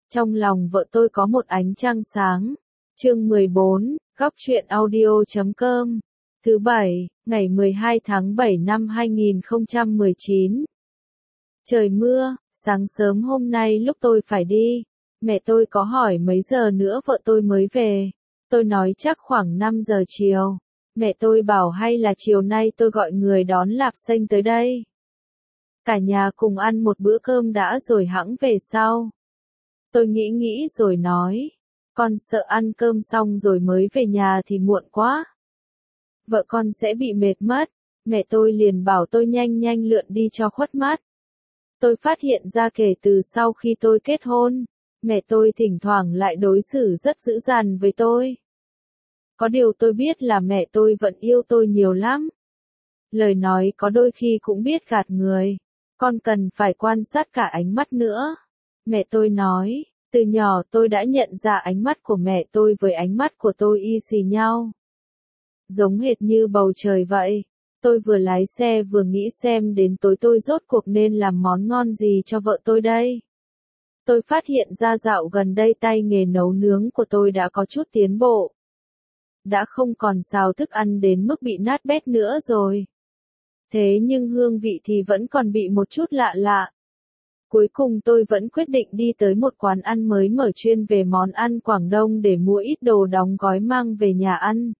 Trong lòng vợ tôi có một ánh trăng sáng. Chương 14, Góc truyện audio.com. Thứ Bảy, ngày 12 tháng 7 năm 2019. Trời mưa, sáng sớm hôm nay lúc tôi phải đi, mẹ tôi có hỏi mấy giờ nữa vợ tôi mới về. Tôi nói chắc khoảng 5 giờ chiều. Mẹ tôi bảo hay là chiều nay tôi gọi người đón Lạp Xanh tới đây. Cả nhà cùng ăn một bữa cơm đã rồi hẵng về sau. Tôi nghĩ rồi nói, con sợ ăn cơm xong rồi mới về nhà thì muộn quá. Vợ con sẽ bị mệt mất. Mẹ tôi liền bảo tôi nhanh lượn đi cho khuất mắt. Tôi phát hiện ra kể từ sau khi tôi kết hôn, mẹ tôi thỉnh thoảng lại đối xử rất dữ dằn với tôi. Có điều tôi biết là mẹ tôi vẫn yêu tôi nhiều lắm. Lời nói có đôi khi cũng biết gạt người. Con cần phải quan sát cả ánh mắt nữa. Mẹ tôi nói, từ nhỏ tôi đã nhận ra ánh mắt của mẹ tôi với ánh mắt của tôi y xì nhau. Giống hệt như bầu trời vậy. Tôi vừa lái xe vừa nghĩ xem đến tối tôi rốt cuộc nên làm món ngon gì cho vợ tôi đây. Tôi phát hiện ra dạo gần đây tay nghề nấu nướng của tôi đã có chút tiến bộ. Đã không còn xào thức ăn đến mức bị nát bét nữa rồi. Thế nhưng hương vị thì vẫn còn bị một chút lạ lạ. Cuối cùng tôi vẫn quyết định đi tới một quán ăn mới mở chuyên về món ăn Quảng Đông để mua ít đồ đóng gói mang về nhà ăn.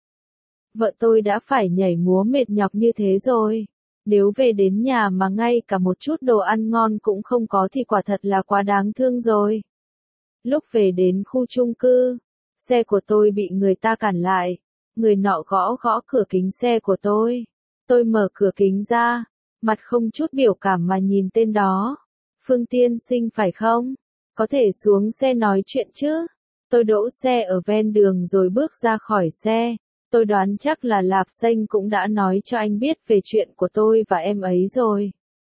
Vợ tôi đã phải nhảy múa mệt nhọc như thế rồi. Nếu về đến nhà mà ngay cả một chút đồ ăn ngon cũng không có thì quả thật là quá đáng thương rồi. Lúc về đến khu chung cư, xe của tôi bị người ta cản lại. Người nọ gõ cửa kính xe của tôi. Tôi mở cửa kính ra, mặt không chút biểu cảm mà nhìn tên đó. Phương tiên sinh phải không? Có thể xuống xe nói chuyện chứ? Tôi đỗ xe ở ven đường rồi bước ra khỏi xe. Tôi đoán chắc là Lạp Xanh cũng đã nói cho anh biết về chuyện của tôi và em ấy rồi.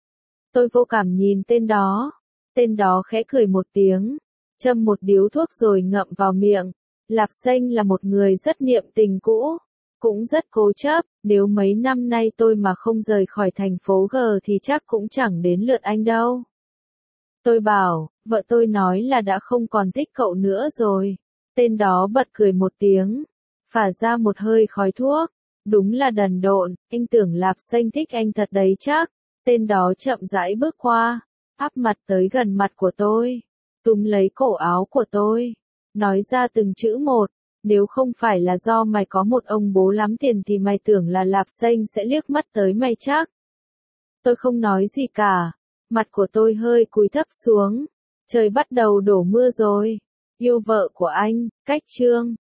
Tôi vô cảm nhìn tên đó. Tên đó khẽ cười một tiếng, châm một điếu thuốc rồi ngậm vào miệng. Lạp Xanh là một người rất niệm tình cũ, cũng rất cố chấp. Nếu mấy năm nay tôi mà không rời khỏi thành phố G thì chắc cũng chẳng đến lượt anh đâu. Tôi bảo, vợ tôi nói là đã không còn thích cậu nữa rồi. Tên đó bật cười một tiếng, phả ra một hơi khói thuốc. Đúng là đần độn, anh tưởng Lạp Xanh thích anh thật đấy chắc. Tên đó chậm rãi bước qua, áp mặt tới gần mặt của tôi, túm lấy cổ áo của tôi, nói ra từng chữ một. Nếu không phải là do mày có một ông bố lắm tiền thì mày tưởng là Lạp Xanh sẽ liếc mắt tới mày chắc. Tôi không nói gì cả. Mặt của tôi hơi cúi thấp xuống. Trời bắt đầu đổ mưa rồi. Yêu vợ của anh, cách chương.